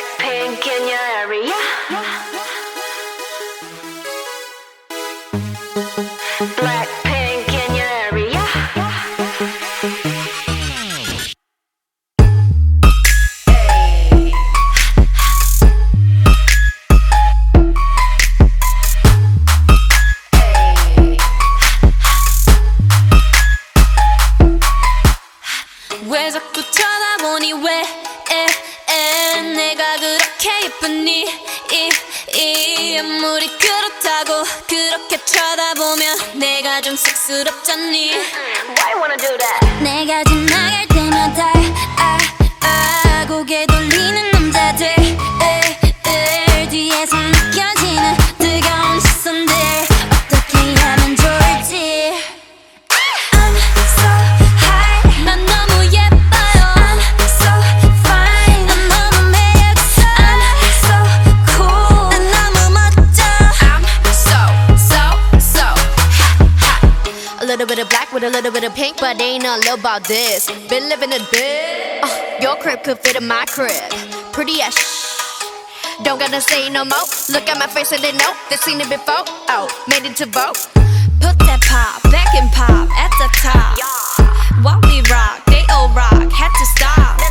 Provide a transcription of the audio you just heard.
Blackpink in your area. Blackpink in your area. 왜 자꾸 쳐다보니 왜 내가 그렇게 예쁘니 이 아무리 그렇다고 그렇게 쳐다보면 내가 좀 쑥스럽잖니. Why you wanna do that? 내가 지나갈 때마다 고개 돌리는 남자들 뒤에서 느껴지는 뜨거운 시선들 어떻게 하면 좋을지. I'm so high 난 너무 예뻐요. I'm so fine 난 너무 매력있어. I'm so cool 난 너무 멋져. I'm so hot. A little bit of black with a little bit of pink, but ain't nothing low about this. Been living it big. Your crib could fit in my crib. Pretty as don't gotta say no more. Look at my face and they know they've seen it before. Oh, made it to vote. Put that pop back and pop at the top. While we rock, they all rock. Had to stop.